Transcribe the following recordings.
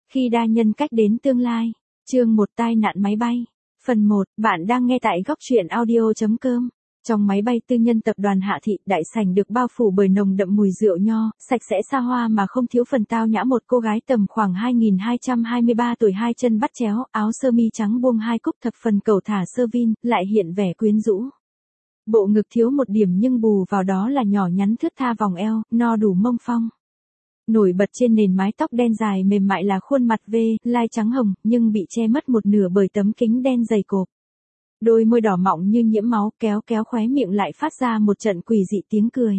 Khi đa nhân cách đến tương lai. Chương 1 tai nạn máy bay. Phần 1, bạn đang nghe tại góc truyện audio.com. Trong máy bay tư nhân tập đoàn Hạ Thị, đại sảnh được bao phủ bởi nồng đậm mùi rượu nho, sạch sẽ xa hoa mà không thiếu phần tao nhã. Một cô gái tầm khoảng 2223 tuổi, hai chân bắt chéo, áo sơ mi trắng buông hai cúc thập phần cầu thả sơ vin, lại hiện vẻ quyến rũ. Bộ ngực thiếu một điểm nhưng bù vào đó là nhỏ nhắn thướt tha vòng eo, no đủ mông phong. Nổi bật trên nền mái tóc đen dài mềm mại là khuôn mặt lai trắng hồng, nhưng bị che mất một nửa bởi tấm kính đen dày cộp. Đôi môi đỏ mọng như nhiễm máu, kéo khóe miệng lại phát ra một trận quỷ dị tiếng cười.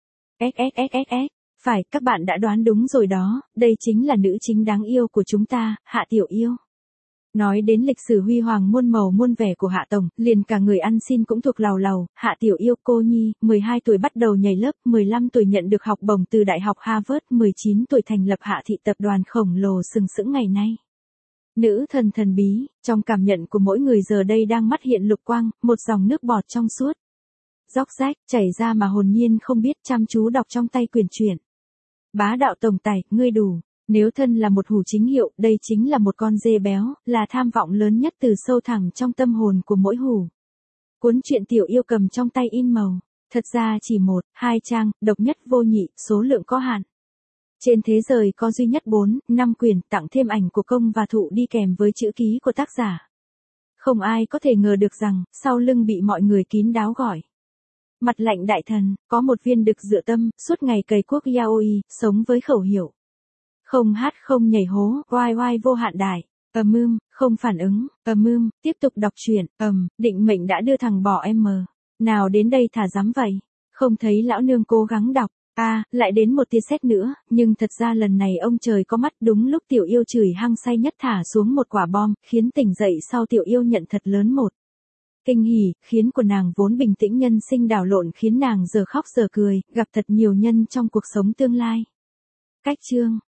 XXXXX, phải, các bạn đã đoán đúng rồi đó, đây chính là nữ chính đáng yêu của chúng ta, Hạ Tiểu Yêu. Nói đến lịch sử huy hoàng muôn màu muôn vẻ của Hạ Tổng, liền cả người ăn xin cũng thuộc lầu lầu. Hạ Tiểu Yêu cô nhi, 12 tuổi bắt đầu nhảy lớp, 15 tuổi nhận được học bổng từ Đại học Harvard, 19 tuổi thành lập Hạ Thị, tập đoàn khổng lồ sừng sững ngày nay. Nữ thần thần bí, trong cảm nhận của mỗi người giờ đây đang mắt hiện lục quang, một dòng nước bọt trong suốt. Róc rách, chảy ra mà hồn nhiên không biết, chăm chú đọc trong tay quyển truyện. Bá đạo tổng tài, ngươi đủ. Nếu thân là một hủ chính hiệu, đây chính là một con dê béo, là tham vọng lớn nhất từ sâu thẳm trong tâm hồn của mỗi hủ. Cuốn truyện Tiểu Yêu cầm trong tay in màu. Thật ra chỉ 1, 2 trang, độc nhất vô nhị, số lượng có hạn. Trên thế giới có duy nhất 4, 5 quyển, tặng thêm ảnh của công và thụ đi kèm với chữ ký của tác giả. Không ai có thể ngờ được rằng, sau lưng bị mọi người kín đáo gọi. Mặt lạnh đại thần, có một viên đực dựa tâm, suốt ngày cày cuốc yaoi, sống với khẩu hiệu. Không hát không nhảy hố, oai oai vô hạn đại. Không phản ứng, tiếp tục đọc truyện, định mệnh đã đưa thằng bỏ em mờ. Nào đến đây thả dám vậy. Không thấy lão nương cố gắng đọc. Lại đến một tia sét nữa, nhưng thật ra lần này ông trời có mắt, đúng lúc Tiểu Yêu chửi hăng say nhất thả xuống một quả bom, khiến tỉnh dậy sau Tiểu Yêu nhận thật lớn một. Kinh hỉ, khiến của nàng vốn bình tĩnh nhân sinh đảo lộn, khiến nàng giờ khóc giờ cười, gặp thật nhiều nhân trong cuộc sống tương lai. Cách chương.